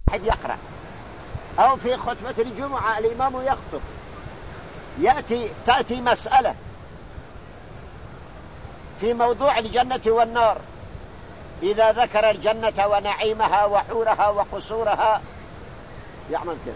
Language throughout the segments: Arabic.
أحد يقرأ، أو في خطبة الجمعة الإمام يخطب تأتي مسألة في موضوع الجنة والنار، إذا ذكر الجنة ونعيمها وحورها وقصورها يعمل كذا،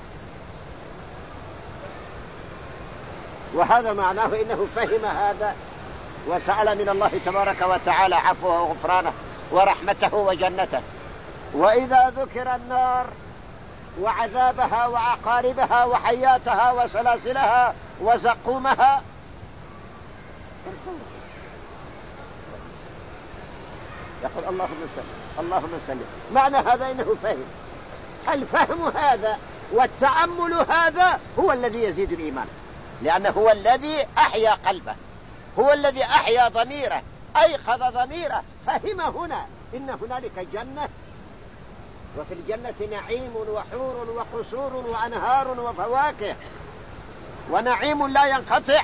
وهذا معناه إنه فهم هذا وسأل من الله تبارك وتعالى عفوه وغفرانه ورحمته وجنته. وإذا ذكر النار وعذابها وعقاربها وحياتها وسلاسلها وزقومها يقول اللهم سلم اللهم سلم. معنى هذا إنه فهم. الفهم هذا والتأمل هذا هو الذي يزيد الإيمان، لأنه هو الذي أحيا قلبه، هو الذي أحيا ضميره، أيقظ ضميره، فهم هنا إن هنالك جنة، وفي الجنة نعيم وحور وقصور وأنهار وفواكه ونعيم لا ينقطع،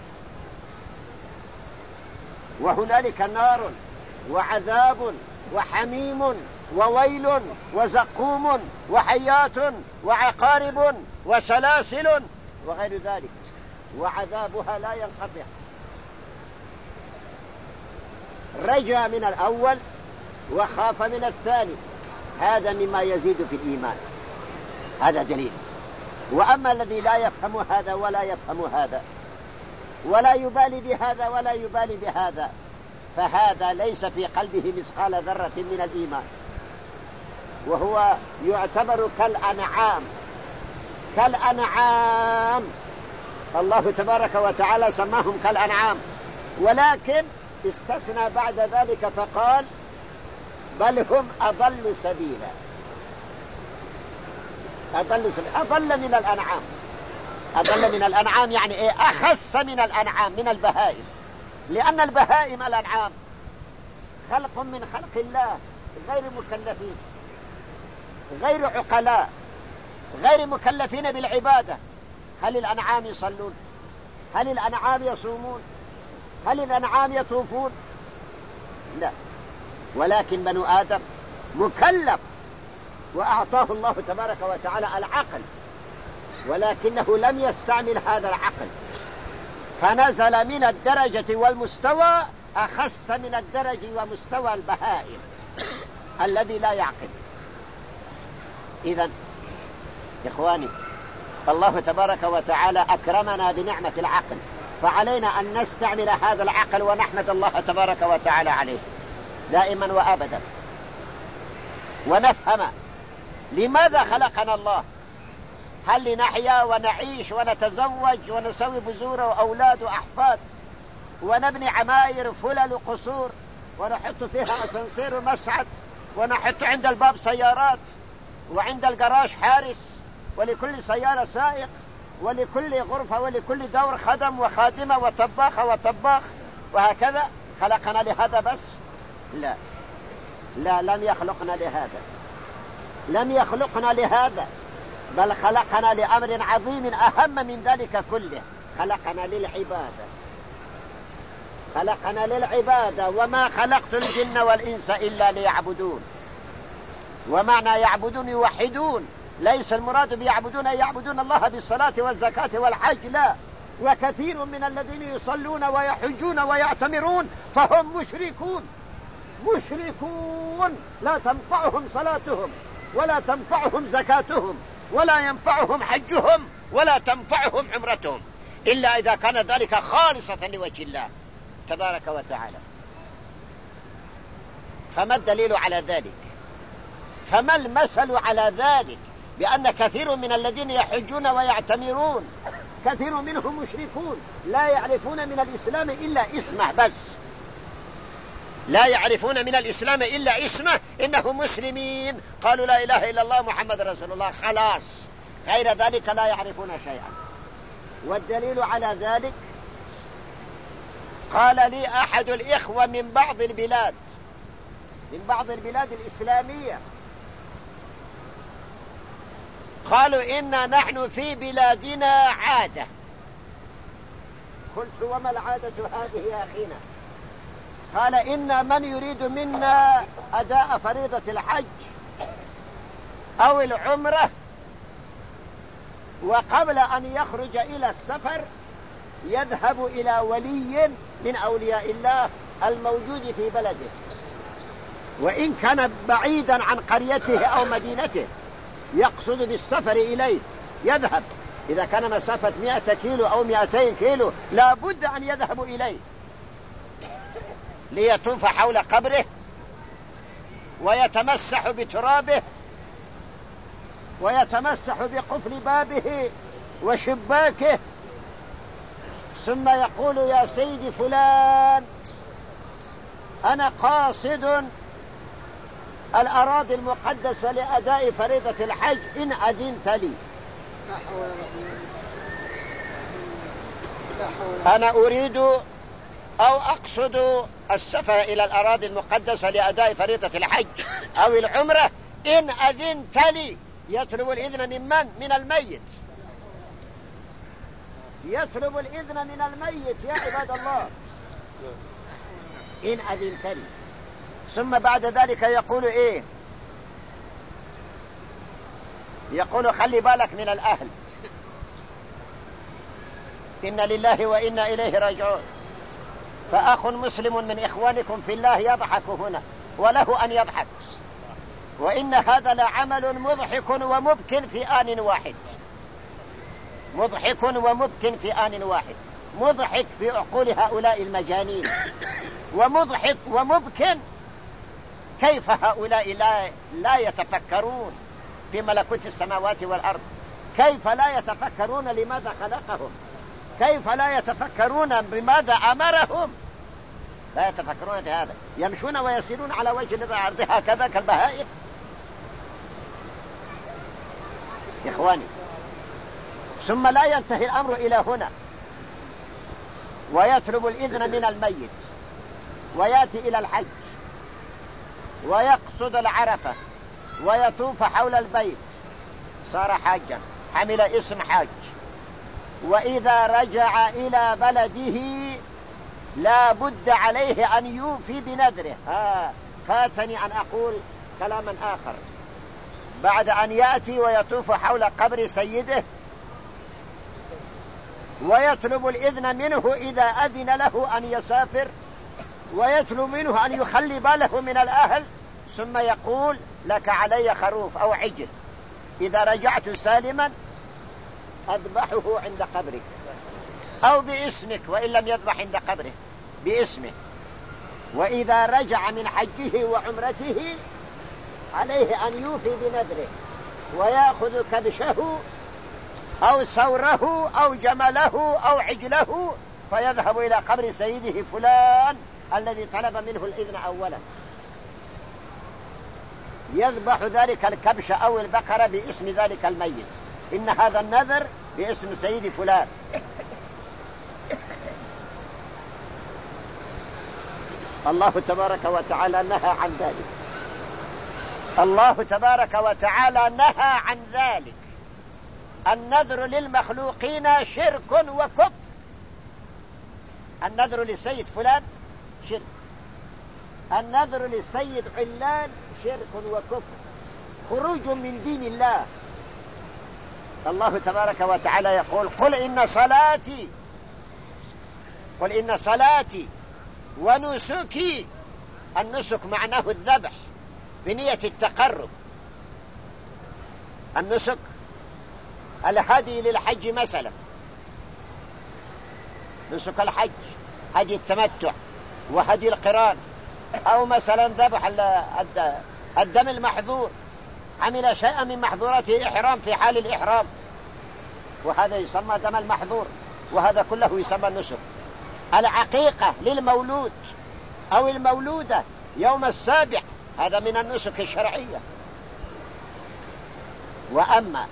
وهنالك نار وعذاب وحميم وويل وزقوم وحيات وعقارب وسلاسل وغير ذلك، وعذابها لا ينقطع. رجا من الأول وخاف من الثاني، هذا مما يزيد في الإيمان، هذا دليل. وأما الذي لا يفهم هذا ولا يفهم هذا ولا يبالي بهذا ولا يبالي بهذا، فهذا ليس في قلبه مثقال ذرة من الإيمان، وهو يعتبر كالأنعام. الله تبارك وتعالى سماهم كالأنعام، ولكن استثنى بعد ذلك فقال بل هم أضل سبيلا. أضل من الأنعام. أضل من الأنعام يعني إيه؟ أخس من الأنعام، من البهائم، لأن البهائم الأنعام خلق من خلق الله غير مكلفين، غير عقلاء، غير مكلفين بالعبادة. هل الأنعام يصلون؟ هل الأنعام يصومون؟ هل الأنعام يطوفون؟ لا، ولكن بنو آدم مكلف، وأعطاه الله تبارك وتعالى العقل، ولكنه لم يستعمل هذا العقل، فنزل من الدرجة والمستوى أخس من الدرجة ومستوى البهائم الذي لا يعقل. إذن إخواني، الله تبارك وتعالى أكرمنا بنعمة العقل، فعلينا أن نستعمل هذا العقل ونحمد الله تبارك وتعالى عليه دائما وأبدا، ونفهم لماذا خلقنا الله. هل لنحيا ونعيش ونتزوج ونسوي بذور وأولاد وأحفاد ونبني عماير فلل قصور ونحط فيها أسانسير ومسعد ونحط عند الباب سيارات وعند الجراج حارس ولكل سيارة سائق ولكل غرفة ولكل دور خدم وخادمة وطباخة وطباخ وهكذا؟ خلقنا لهذا بس؟ لا، لم يخلقنا لهذا، لم يخلقنا لهذا، بل خلقنا لأمر عظيم أهم من ذلك كله، خلقنا للعبادة، خلقنا للعبادة. وما خلقت الجن والإنس إلا ليعبدون. ومعنى يعبدون يوحدون، ليس المراد بيعبدون يعبدون الله بالصلاة والزكاة والحج، لا، وكثير من الذين يصلون ويحجون ويعتمرون فهم مشركون، لا تنفعهم صلاتهم ولا تنفعهم زكاتهم ولا ينفعهم حجهم ولا تنفعهم عمرتهم إلا إذا كان ذلك خالصة لوجه الله تبارك وتعالى. فما الدليل على ذلك؟ فما المثل على ذلك؟ بأن كثير من الذين يحجون ويعتمرون كثير منهم مشركون، لا يعرفون من الإسلام إلا اسمه بس، لا يعرفون من الإسلام إلا اسمه، إنهم مسلمين، قالوا لا إله إلا الله محمد رسول الله، خلاص، غير ذلك لا يعرفون شيئا. والدليل على ذلك قال لي أحد الإخوة من بعض البلاد الإسلامية، قالوا إنا نحن في بلادنا عادة. قلت وما العادة هذه يا أخينا؟ قال إن من يريد منا أداء فريضة الحج أو العمرة، وقبل أن يخرج إلى السفر يذهب إلى ولي من أولياء الله الموجود في بلده، وإن كان بعيدا عن قريته أو مدينته يقصد بالسفر إليه يذهب. إذا كان مسافة 100 كيلو أو 200 كيلو لا بد أن يذهب إليه ليطوف حول قبره ويتمسح بترابه ويتمسح بقفل بابه وشباكه، ثم يقول: يا سيدي فلان، أنا قاصد الأراضي المقدسة لأداء فريضة الحج إن أذنت لي. أنا أريد أو أقصد السفر إلى الأراضي المقدسة لأداء فريضة الحج أو العمرة إن أذنت لي. يطلب الإذن من من؟ من الميت. يطلب الإذن من الميت يا عباد الله، إن أذنت لي. ثم بعد ذلك يقول إيه؟ يقول: خلي بالك من الأهل، إن لله وإنا إليه راجعون. فأخ مسلم من إخوانكم في الله يضحك هنا وله أن يضحك، وإن هذا لعمل مضحك ومبكٍ في آن واحد. مضحك ومبكٍ في آن واحد. مضحك في عقول هؤلاء المجانين، ومضحك ومبكٍ كيف هؤلاء لا يتفكرون في ملكوت السماوات والأرض؟ كيف لا يتفكرون لماذا خلقهم؟ كيف لا يتفكرون بماذا أمرهم؟ لا يتفكرون بهذا، يمشون ويسيرون على وجه الأرض هكذا كالبهائم. إخواني، ثم لا ينتهي الأمر إلى هنا، ويطلب الإذن من الميت ويأتي إلى الحج ويقصد العرفة ويطوف حول البيت، صار حاجا، حمل اسم حاج. وإذا رجع إلى بلده لا بد عليه أن يوفي بنذره. فاتني أن أقول كلاما آخر. بعد أن يأتي ويطوف حول قبر سيده ويطلب الإذن منه إذا أذن له أن يسافر، ويطلب منه أن يخلي باله من الأهل، ثم يقول: لك علي خروف أو عجل، إذا رجعت سالما أذبحه عند قبرك أو باسمك، وإن لم يذبح عند قبره باسمه. وإذا رجع من حجه وعمرته عليه أن يوفي بنذره ويأخذ كبشه أو ثوره أو جمله أو عجله فيذهب إلى قبر سيده فلان الذي طلب منه الإذن أولا، يذبح ذلك الكبش أو البقرة باسم ذلك الميت، إن هذا النذر باسم سيد فلان. الله تبارك وتعالى نهى عن ذلك. الله تبارك وتعالى نهى عن ذلك. النذر للمخلوقين شرك وكفر. النذر للسيد فلان شرك، النذر للسيد علان شرك وكفر، خروج من دين الله. الله تبارك وتعالى يقول: قل إن صلاتي ونسكي. النسك معناه الذبح بنية التقرب. النسك الهدي للحج مثلا، نسك الحج هدي التمتع وهدي القران، أو مثلا ذبح الدم المحظور، عمل شيئا من محظورات الإحرام في حال الإحرام، وهذا يسمى دم المحظور، وهذا كله يسمى النسك. العقيقة للمولود أو المولودة يوم السابع، هذا من النسك الشرعية. وأما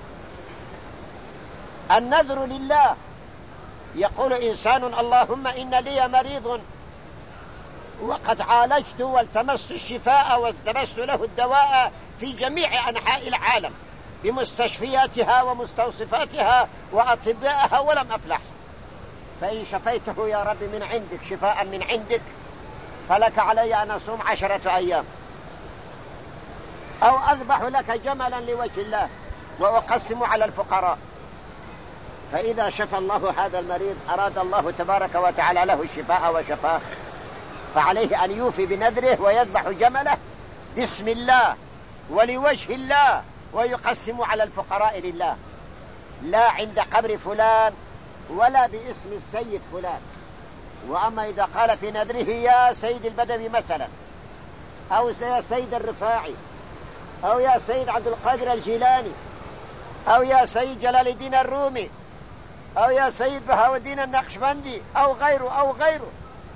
النذر لله، يقول إنسان: اللهم إن لي مريض وقد عالجت والتمست الشفاء والتمست له الدواء في جميع أنحاء العالم بمستشفياتها ومستوصفاتها وأطبائها ولم أفلح، فإن شفيته يا رب من عندك شفاء من عندك فلك علي أن أصوم 10 أيام. أو أذبح لك جملا لوجه الله وأقسم على الفقراء. فإذا شفى الله هذا المريض أراد الله تبارك وتعالى له الشفاء وشفاه، فعليه أن يوفي بنذره ويذبح جمله باسم الله ولوجه الله ويقسم على الفقراء لله، لا عند قبر فلان ولا باسم السيد فلان. وأما إذا قال في نذره يا سيد البدوي مثلا، أو يا سيد الرفاعي، أو يا سيد عبد القادر الجيلاني، أو يا سيد جلال الدين الرومي، أو يا سيد بهاء الدين النقشبندي، أو غيره،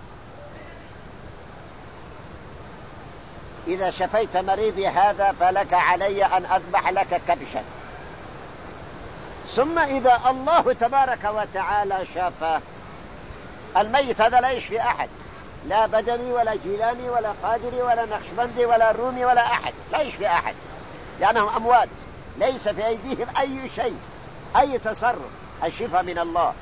إذا شفيت مريضي هذا فلك علي أن أذبح لك كبشا. ثم إذا الله تبارك وتعالى شافاه، الميت هذا لا يشفي أحد، لا بدوي ولا جيلاني ولا قادري ولا نقشبندي ولا رومي ولا أحد، لا يشفي أحد لأنهم أموات، ليس في أيديهم أي شيء، أي تصرف، الشفاء من الله.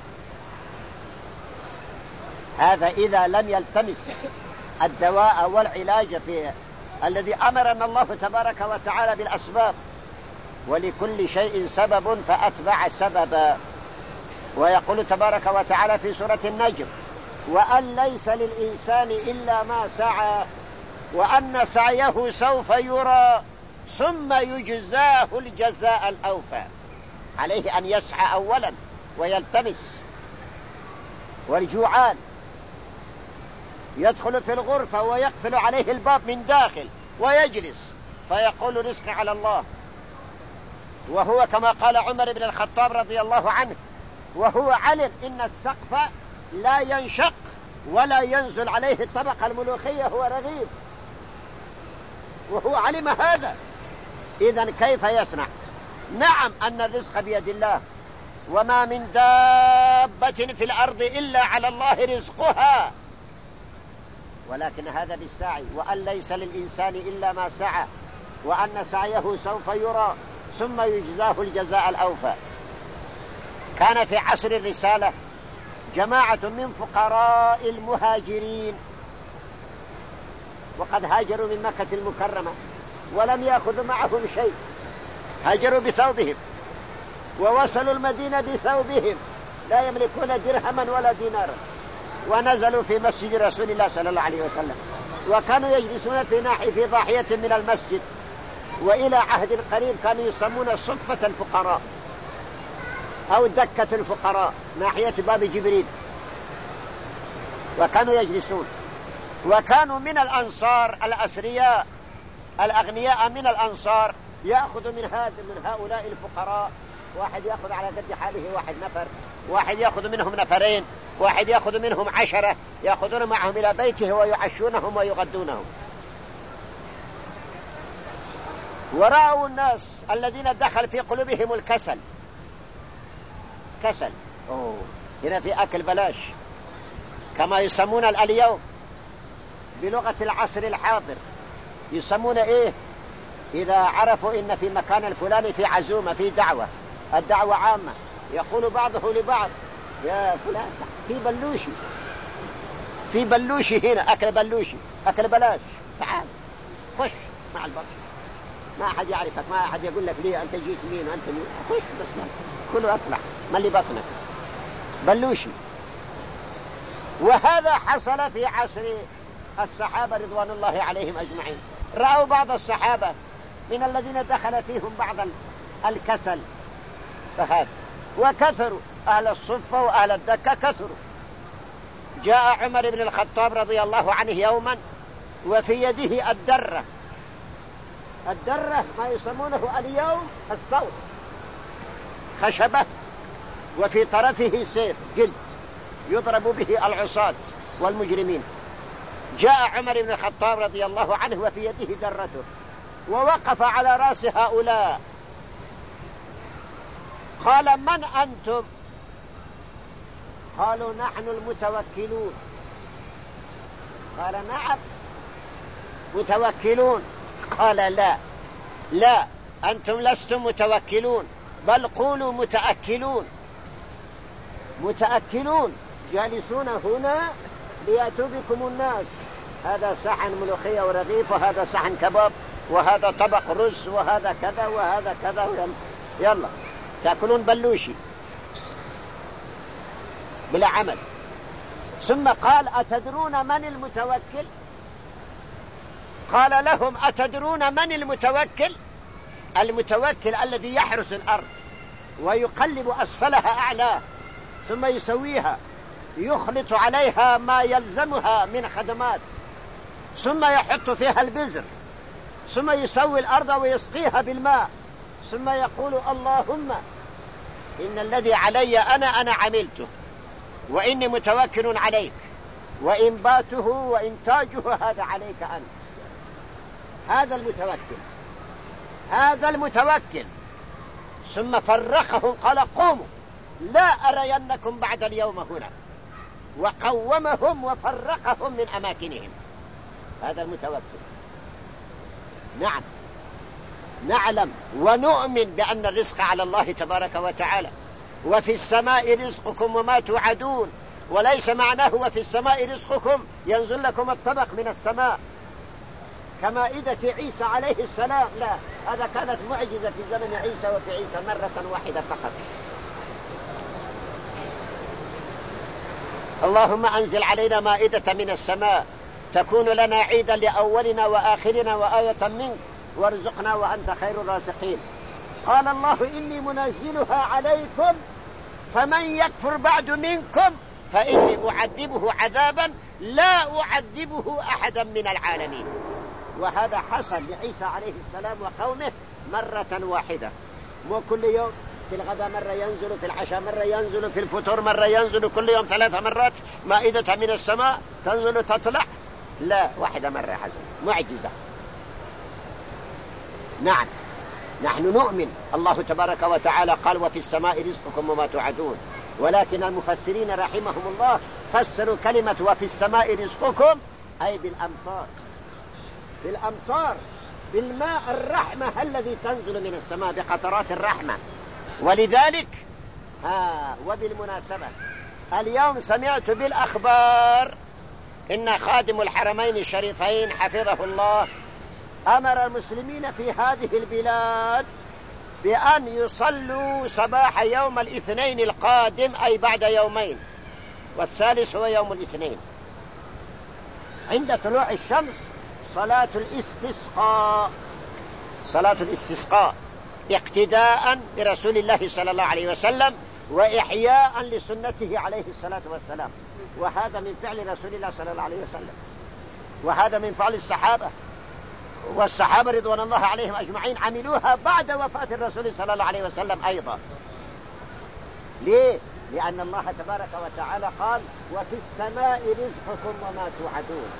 هذا إذا لم يلتمس الدواء والعلاج في الذي أمرنا الله تبارك وتعالى بالأسباب، ولكل شيء سبب فأتبع سببا. ويقول تبارك وتعالى في سورة النجم: وأن ليس للإنسان إلا ما سعى وأن سعيه سوف يرى ثم يجزاه الجزاء الأوفى. عليه أن يسعى أولا ويلتمس. والجوعان يدخل في الغرفة ويقفل عليه الباب من داخل ويجلس فيقول رزقي على الله، وهو كما قال عمر بن الخطاب رضي الله عنه، وهو علم إن السقف لا ينشق ولا ينزل عليه الطبقة الملوخية، هو رغيب، وهو علم هذا. إذن كيف يصنع؟ نعم أن الرزق بيد الله، وما من دابة في الأرض إلا على الله رزقها، ولكن هذا بالسعي. وأن ليس للإنسان إلا ما سعى وأن سعيه سوف يرى ثم يجزاه الجزاء الأوفى. كان في عصر الرسالة جماعة من فقراء المهاجرين، وقد هاجروا من مكة المكرمة ولم يأخذوا معهم شيء، هاجروا بثوبهم ووصلوا المدينة بثوبهم، لا يملكون درهما ولا دينارا، ونزلوا في مسجد رسول الله صلى الله عليه وسلم، وكانوا يجلسون في ضاحية من المسجد. وإلى عهد قريب كانوا يسمون صفة الفقراء أو دكة الفقراء ناحية باب جبريل، وكانوا يجلسون. وكانوا من الأنصار الأثرياء الأغنياء من الأنصار يأخذ من هؤلاء الفقراء، واحد يأخذ على قد حاله واحد نفر، واحد يأخذ منهم نفرين، واحد يأخذ منهم 10، يأخذون معهم إلى بيته ويعشونهم ويغدونهم. ورأوا الناس الذين دخل في قلوبهم الكسل، كسل، هنا في أكل بلاش كما يسمون اليوم بلغة العصر الحاضر، يسمون إيه؟ إذا عرفوا إن في مكان الفلاني في عزومة في دعوة، الدعوة عامة، يقول بعضه لبعض: يا فلان في بلوشي هنا، أكل بلوشي، أكل بلاش، تعال خش مع البطل، ما أحد يعرفك، ما أحد يقول لك ليه أنت جيت مين وأنت مين، خش بس كله أطلع ملي بطنك، بلوشي. وهذا حصل في عصر الصحابة رضوان الله عليهم أجمعين. رأوا بعض الصحابة من الذين دخل فيهم بعض الكسل فهذا، وكثروا أهل الصفة وأهل الدكة كثروا. جاء عمر بن الخطاب رضي الله عنه يوما وفي يده الدرة ما يسمونه اليوم الصوت، خشبة، وفي طرفه سيف جلد يضرب به العصاة والمجرمين. جاء عمر بن الخطاب رضي الله عنه وفي يده درته ووقف على رأس هؤلاء، قال: من أنتم؟ قالوا: نحن المتوكلون. قال: نعم متوكلون. قال: لا أنتم لستم متوكلون، بل قولوا متأكلون جالسون هنا ليأتوا بكم الناس، هذا صحن ملوخية ورغيف، وهذا صحن كباب، وهذا طبق رز وهذا كذا وهذا كذا، يلا تأكلون بلوشي بلا عمل. ثم قال أتدرون من المتوكل؟ قال لهم أتدرون من المتوكل؟ المتوكل الذي يحرس الأرض ويقلب أسفلها أعلاه ثم يسويها، يخلط عليها ما يلزمها من خدمات، ثم يحط فيها البذر، ثم يسوي الأرض ويسقيها بالماء، ثم يقول اللهم إن الذي علي أنا عملته وإني متوكل عليك، وإنباته وإنتاجه هذا عليك أنت. هذا المتوكل، هذا المتوكل. ثم فرقهم قال قوموا لا أرينكم بعد اليوم هنا، وقومهم وفرقهم من أماكنهم. هذا المتوكل. نعم، نعلم ونؤمن بأن الرزق على الله تبارك وتعالى، وفي السماء رزقكم وما توعدون، وليس معناه وفي السماء رزقكم ينزل لكم الطبق من السماء كمائدة عيسى عليه السلام، لا، هذا كانت معجزة في زمن عيسى وفي عيسى مرة واحدة فقط. اللهم أنزل علينا مائدة من السماء تكون لنا عيدا لأولنا وآخرنا وآية منك وارزقنا وأنت خير الرازقين. قال الله إني منزلها عليكم فمن يكفر بعد منكم فإني أعذبه عذابا لا أعذبه أحدا من العالمين. وهذا حصل لعيسى عليه السلام وقومه مرة واحدة، مو كل يوم، في الغداء مرة ينزل، في العشاء مرة ينزل، في الفطور مرة ينزل، كل يوم 3 مرات مائدة من السماء تنزل تطلع، لا، واحدة مرة حصل، معجزة. نعم، نحن نؤمن. الله تبارك وتعالى قال وفي السماء رزقكم وما توعدون، ولكن المفسرين رحمهم الله فسروا كلمة وفي السماء رزقكم أي بالأمطار، بالأمطار، بالماء الرحمة الذي تنزل من السماء بقطرات الرحمة. ولذلك وبالمناسبة اليوم سمعت بالأخبار إن خادم الحرمين الشريفين حفظه الله أمر المسلمين في هذه البلاد بأن يصلوا صباح يوم الاثنين القادم، أي بعد يومين، والثالث هو يوم الاثنين، عند طلوع الشمس صلاة الاستسقاء، صلاة الاستسقاء اقتداء برسول الله صلى الله عليه وسلم وإحياء لسنته عليه الصلاة والسلام. وهذا من فعل رسول الله صلى الله عليه وسلم، وهذا من فعل الصحابة، والصحابة رضوان الله عليهم أجمعين عملوها بعد وفاة الرسول صلى الله عليه وسلم أيضا. ليه؟ لأن الله تبارك وتعالى قال وفي السماء رزقكم وما توعدون،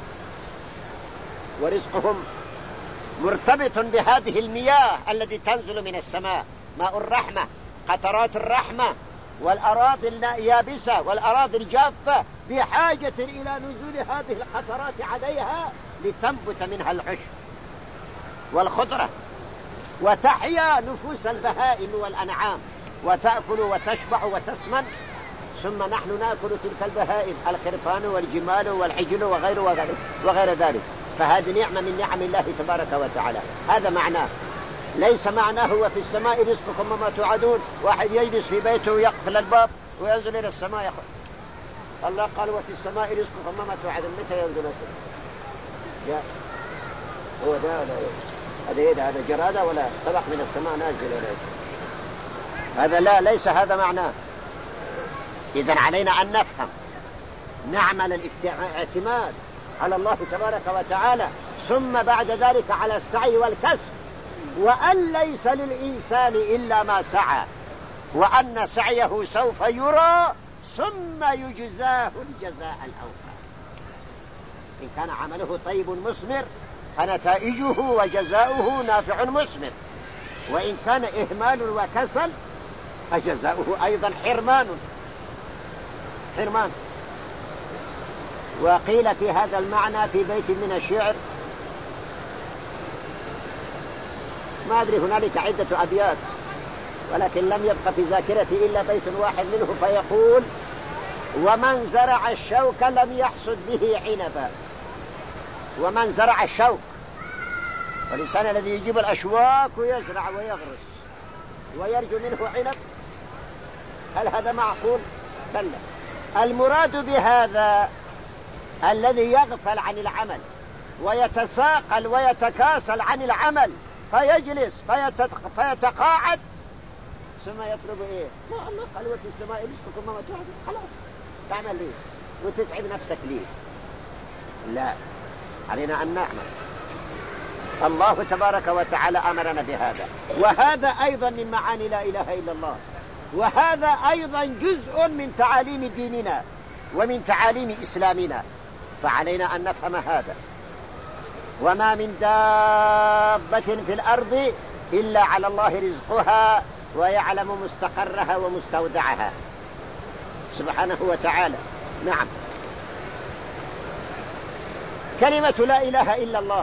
ورزقهم مرتبط بهذه المياه التي تنزل من السماء، ماء الرحمة، قطرات الرحمة، والأراضي اليابسة والأراضي الجافة بحاجة إلى نزول هذه القطرات عليها لتنبت منها العشب والخضرة وتحيا نفوس البهائم والأنعام وتأكل وتشبع وتسمن، ثم نحن نأكل تلك البهائم، الخرفان والجمال والحجل وغير ذلك. فهذه نعمة من نعم الله تبارك وتعالى. هذا معناه، ليس معناه وفي السماء رزقكم وما توعدون، واحد يجلس في بيته ويقفل الباب وينزل إلى السماء يقول الله قال وفي السماء رزقكم وما توعدون، متى ينزل؟ لا، هو ده هذا جرادة ولا طبق من السماء نازل ولا هذا، لا، ليس هذا معناه. إذن علينا أن نفهم، نعمل الاعتماد على الله تبارك وتعالى، ثم بعد ذلك على السعي والكسب، وأن ليس للإنسان إلا ما سعى، وأن سعيه سوف يرى ثم يجزاه الجزاء الأوفى. إن كان عمله طيب مثمر فنتائجه وجزاؤه نافع مثمر، وإن كان إهمال وكسل فجزاؤه أيضا حرمان. وقيل في هذا المعنى في بيت من الشعر، ما أدري، هنالك عدة أبيات ولكن لم يبق في ذاكرتي إلا بيت واحد منه، فيقول ومن زرع الشوك لم يحصد به عنبا. ومن زرع الشوك والإنسان الذي يجيب الأشواك ويزرع ويغرس ويرجو منه عنب، هل هذا معقول؟ كلا. المراد بهذا الذي يغفل عن العمل ويتساقل ويتكاسل عن العمل فيجلس فيتقاعد ثم يطلب ايه؟ لا الله قال وفي السماء رزقكم وما توعدون، خلاص تعمل ليه وتتعب نفسك ليه؟ لا، علينا أن نعمل. الله تبارك وتعالى أمرنا بهذا، وهذا أيضا من معاني لا إله إلا الله، وهذا أيضا جزء من تعاليم ديننا ومن تعاليم إسلامنا، فعلينا أن نفهم هذا. وما من دابة في الأرض إلا على الله رزقها ويعلم مستقرها ومستودعها سبحانه وتعالى. نعم. كلمة لا إله إلا الله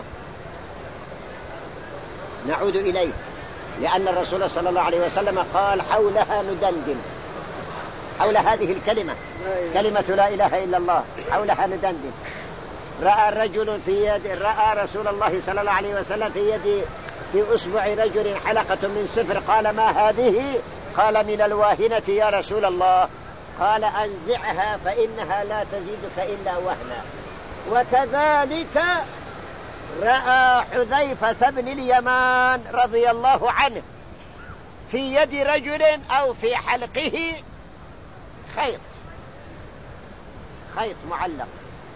نعود إليه، لأن الرسول صلى الله عليه وسلم قال حولها ندندن، حول هذه الكلمة، كلمة لا إله إلا الله حولها ندندن. رأى رسول الله صلى الله عليه وسلم في أصبع رجل حلقة من صفر، قال ما هذه؟ قال من الواهنة يا رسول الله. قال أنزعها فإنها لا تزيدك إلا وهنا. وكذلك رأى حذيفة بن اليمان رضي الله عنه في يد رجل أو في حلقه خيط معلق،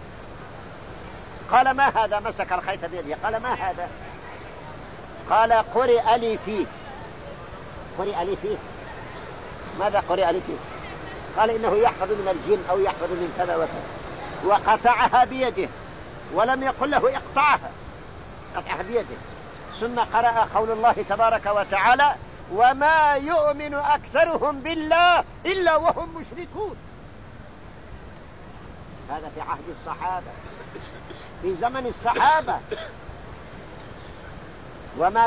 قال ما هذا؟ مسك الخيط بيده، قال ما هذا؟ قال قرئ لي فيه. قرئ لي فيه؟ ماذا قرئ لي فيه؟ قال إنه يحفظ من الجن أو يحفظ من كذا وكذا، وقطعها بيده ولم يقل له اقطعها، قطعها بيده. ثم قرأ قول الله تبارك وتعالى وما يؤمن أكثرهم بالله إلا وهم مشركون. هذا في عهد الصحابة، في زمن الصحابة. وما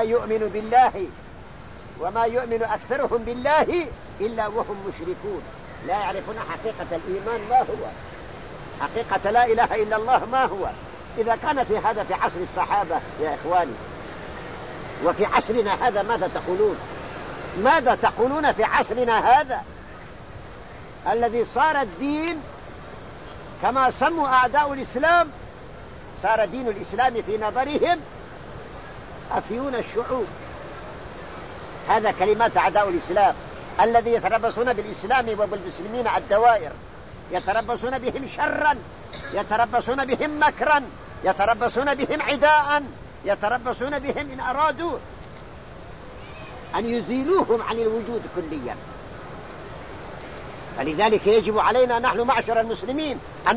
يؤمن أكثرهم بالله إلا وهم مشركون، لا يعرفون حقيقة الإيمان ما هو، حقيقة لا إله إلا الله ما هو. إذا كان في هذا في عصر الصحابة يا إخواني، وفي عصرنا هذا ماذا تقولون؟ ماذا تقولون في عصرنا هذا الذي صار الدين كما سموا أعداء الإسلام، صار دين الإسلام في نظرهم أفيون الشعوب. هذا كلمات أعداء الإسلام الذي يتربصون بالإسلام وبالمسلمين الدوائر، يتربصون بهم شرا، يتربصون بهم مكرا، يتربصون بهم عداء، يتربصون بهم إن أرادوا أن يزيلوهم عن الوجود كليا. فلذلك يجب علينا نحن معشر المسلمين أن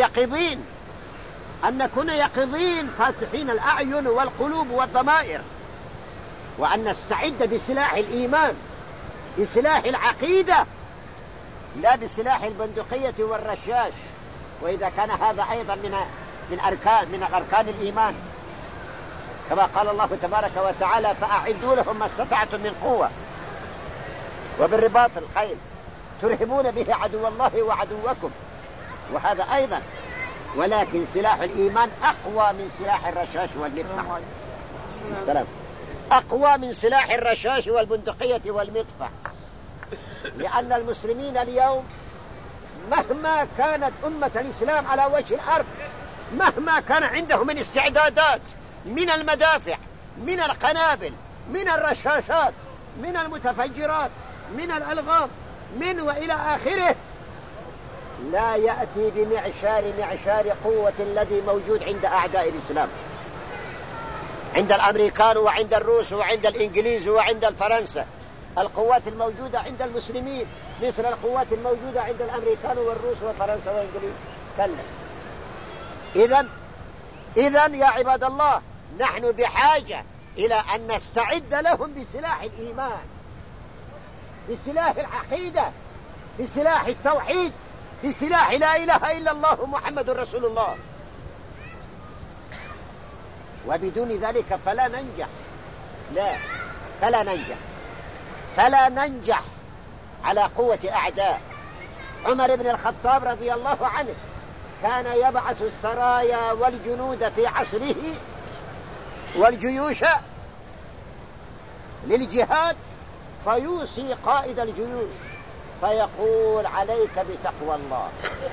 نكون يقظين فاتحين الأعين والقلوب والضمائر، وأن نستعد بسلاح الإيمان، بسلاح العقيدة، لا بسلاح البندقية والرشاش. وإذا كان هذا أيضا من أركان الإيمان، كما قال الله تبارك وتعالى فأعدوا لهم ما استطعتم من قوة وبالرباط الخيل ترهبون به عدو الله وعدوكم، وهذا أيضا. ولكن سلاح الإيمان أقوى من سلاح الرشاش والمدفع، أقوى من سلاح الرشاش والبندقية والمدفع. لأن المسلمين اليوم مهما كانت أمة الإسلام على وجه الأرض، مهما كان عندهم من استعدادات، من المدافع، من القنابل، من الرشاشات، من المتفجرات، من الألغام، من وإلى آخره، لا يأتي بمعشار قوة الذي موجود عند أعداء الإسلام، عند الأمريكان وعند الروس وعند الإنجليز وعند الفرنسا. القوات الموجودة عند المسلمين مثل القوات الموجودة عند الأمريكان والروس وفرنسا والإنجليز. كلا. إذن يا عباد الله، نحن بحاجة إلى أن نستعد لهم بسلاح الإيمان، بسلاح العقيدة، بسلاح التوحيد، بسلاح لا إله إلا الله محمد رسول الله. وبدون ذلك فلا ننجح، فلا ننجح على قوة أعداء. عمر بن الخطاب رضي الله عنه كان يبعث السرايا والجنود في عصره والجيوش للجهاد، فيوصي قائد الجيوش فيقول عليك بتقوى الله،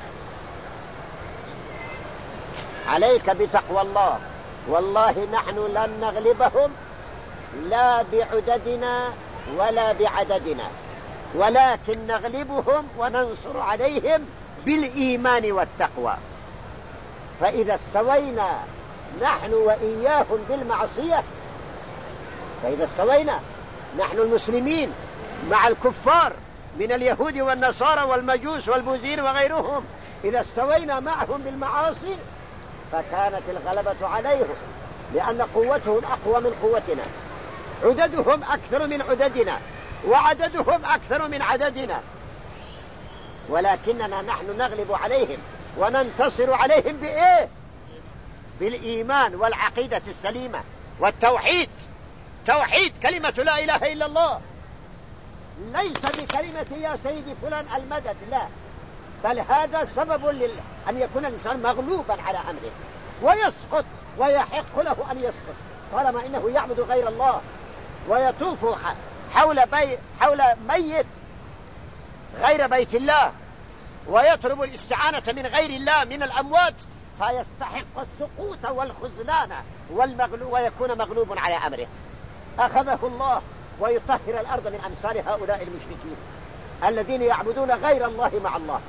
عليك بتقوى الله، والله نحن لن نغلبهم لا بعددنا ولا بعددنا، ولكن نغلبهم وننصر عليهم بالإيمان والتقوى. فإذا استوينا نحن وإياهم بالمعصية، فإذا استوينا نحن المسلمين مع الكفار من اليهود والنصارى والمجوس والبوذيين وغيرهم، إذا استوينا معهم بالمعاصي فكانت الغلبة عليهم، لأن قوتهم أقوى من قوتنا، عددهم أكثر من عددنا، وعددهم أكثر من عددنا، ولكننا نحن نغلب عليهم وننتصر عليهم بإيه؟ بالإيمان والعقيدة السليمة والتوحيد. توحيد كلمة لا إله إلا الله، ليس بكلمة يا سيدي فلان المدد، لا، بل هذا سبب أن يكون الإنسان مغلوبا على أمره ويسقط، ويحق له أن يسقط طالما إنه يعبد غير الله ويطوف حول ميت غير بيت الله ويطلب الاستعانة من غير الله من الأموات، فيستحق السقوط والخذلان ويكون مغلوب على أمره. أخذه الله ويطهر الأرض من أمثال هؤلاء المشركين الذين يعبدون غير الله مع الله.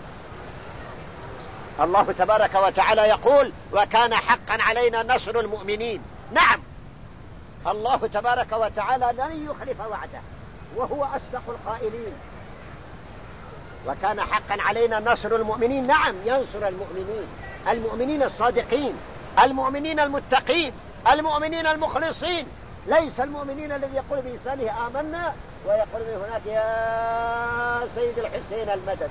الله تبارك وتعالى يقول: وكان حقا علينا نصر المؤمنين. نعم، الله تبارك وتعالى لن يخلف وعده، وهو أصدق القائلين. وكان حقا علينا نصر المؤمنين، نعم ينصر المؤمنين، المؤمنين الصادقين، المؤمنين المتقين، المؤمنين المخلصين، ليس المؤمنين الذي يقول بلسانه آمنا ويقول من هناك يا سيد الحسين المدد.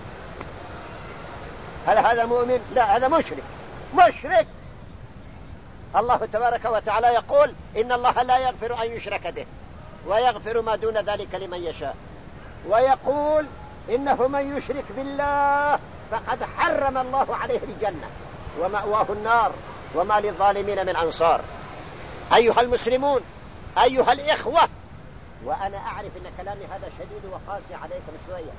هل هذا مؤمن؟ لا، هذا مشرك. الله تبارك وتعالى يقول: إن الله لا يغفر أن يشرك به ويغفر ما دون ذلك لمن يشاء، ويقول: إنه من يشرك بالله فقد حرم الله عليه الجنة ومأواه النار وما للظالمين من أنصار. أيها المسلمون، أيها الإخوة، وأنا أعرف أن كلامي هذا شديد وقاسي عليكم شوية،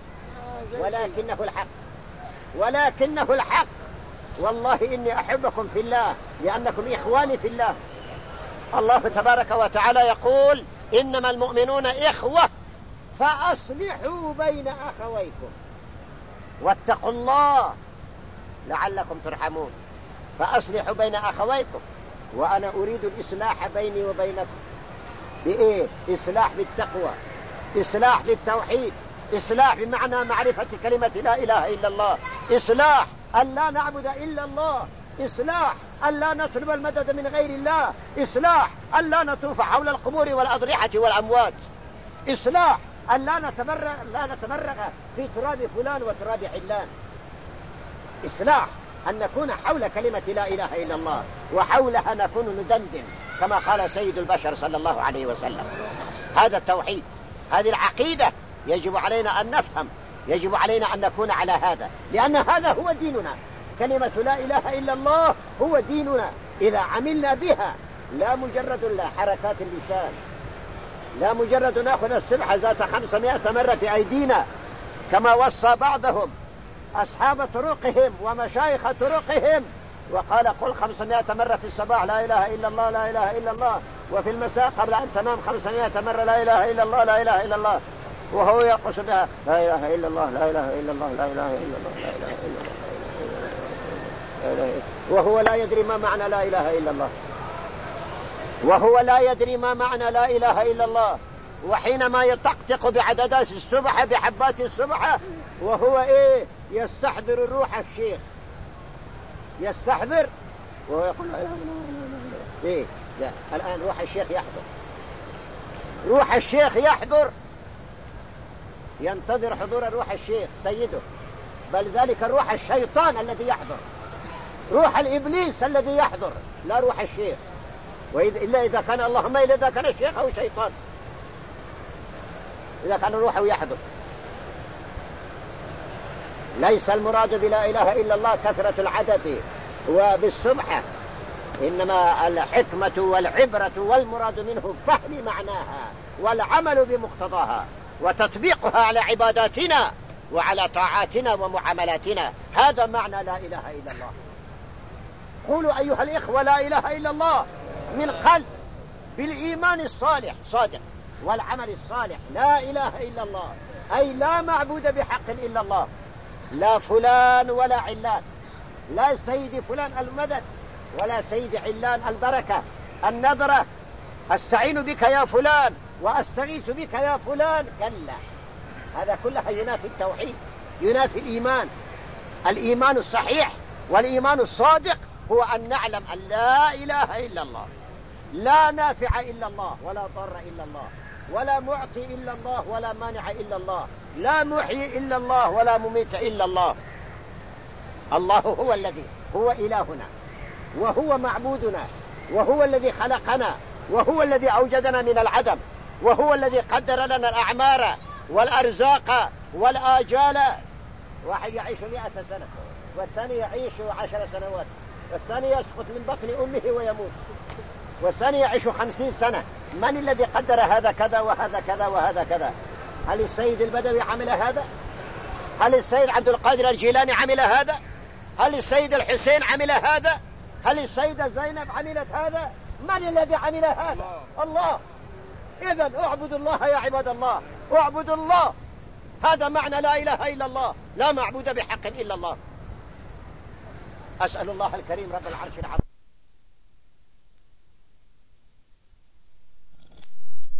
ولكنه الحق. والله إني أحبكم في الله لأنكم إخواني في الله. الله تبارك وتعالى يقول: إنما المؤمنون إخوة فأصلحوا بين أخويكم واتقوا الله لعلكم ترحمون. فأصلحوا بين أخويكم، وأنا أريد الإصلاح بيني وبينكم بإيه؟ إصلاح بالتقوى، إصلاح بالتوحيد، إصلاح بمعنى معرفة كلمة لا إله إلا الله، إصلاح أن لا نعبد إلا الله، إصلاح أن لا نطلب المدد من غير الله، إصلاح أن لا نطوف حول القبور والأضرحة والأموات، إصلاح أن لا نتمرغ في تراب فلان وتراب علان، إصلاح أن نكون حول كلمة لا إله إلا الله وحولها نكون ندندن كما قال سيد البشر صلى الله عليه وسلم. هذا التوحيد، هذه العقيدة يجب علينا أن نفهم، يجب علينا أن نكون على هذا، لأن هذا هو ديننا. كلمة لا إله إلا الله هو ديننا إذا عملنا بها، لا مجرد لا حركات اللسان، لا مجرد نأخذ السبحة ذات 500 مرة في أيدينا كما وصى بعضهم أصحاب طرقهم ومشايخ طرقهم وقال: قل 500 مرة في الصباح لا إله إلا الله لا إله إلا الله، وفي المساء قبل أن تنام 500 مرة لا إله إلا الله لا إله إلا الله، وهو يرقص بها لا إله إلا الله لا إله إلا الله لا إله إلا الله لا إله إلا الله لا إله إلا الله، وهو لا يدري ما معنى لا إله إلا الله، وهو لا يدري ما معنى لا إله إلا الله. وحينما يطقطق بعددات السبحة بحبات السبحة وهو إيه؟ يستحضر الروح الشيخ، يستحضر وهو يقول إيه؟ لا، الآن روح الشيخ يحضر، روح الشيخ يحضر، ينتظر حضور روح الشيخ سيده، بل ذلك روح الشيطان الذي يحضر، روح الإبليس الذي يحضر، لا روح الشيخ. إلا إذا كان اللهم إلا إذا كان الشيخ أو شيطان، إذا كان روحه يحضر. ليس المراد بلا إله إلا الله كثرة العدد وبالسبحة، إنما الحكمة والعبرة والمراد منه فهم معناها والعمل بمقتضاها وتطبيقها على عباداتنا وعلى طاعاتنا ومعاملاتنا. هذا معنى لا إله إلا الله. قولوا أيها الإخوة لا إله إلا الله من قلب بالإيمان الصالح صادق والعمل الصالح. لا إله إلا الله أي لا معبود بحق إلا الله، لا فلان ولا علان، لا سيد فلان المدد ولا سيد علان البركة النظرة، أستعين بك يا فلان وأستغيث بك يا فلان، كلا. هذا كلها ينافي التوحيد، ينافي الإيمان. الإيمان الصحيح والإيمان الصادق هو أن نعلم أن لا إله إلا الله، لا نافع إلا الله ولا ضر إلا الله، ولا معطي إلا الله ولا مانع إلا الله، لا محيي إلا الله ولا مميت إلا الله. الله هو الذي هو إلهنا وهو معبودنا وهو الذي خلقنا وهو الذي أوجدنا من العدم وهو الذي قدر لنا الأعمار والأرزاق والآجال. واحد يعيش 100 سنة والثاني يعيش 10 سنوات والثاني يسقط من بطن أمه ويموت والثاني يعيش 50 سنة. من الذي قدر هذا كذا وهذا كذا وهذا كذا؟ هل السيد البدوي عمل هذا؟ هل السيد عبد القادر الجيلاني عمل هذا؟ هل السيد الحسين عمل هذا؟ هل السيدة زينب عملت هذا؟ من الذي عمل هذا؟ الله. إذن اعبدوا الله يا عباد الله، اعبدوا الله. هذا معنى لا إله إلا الله، لا معبود بحق إلا الله. أسأل الله الكريم رب العرش العظيم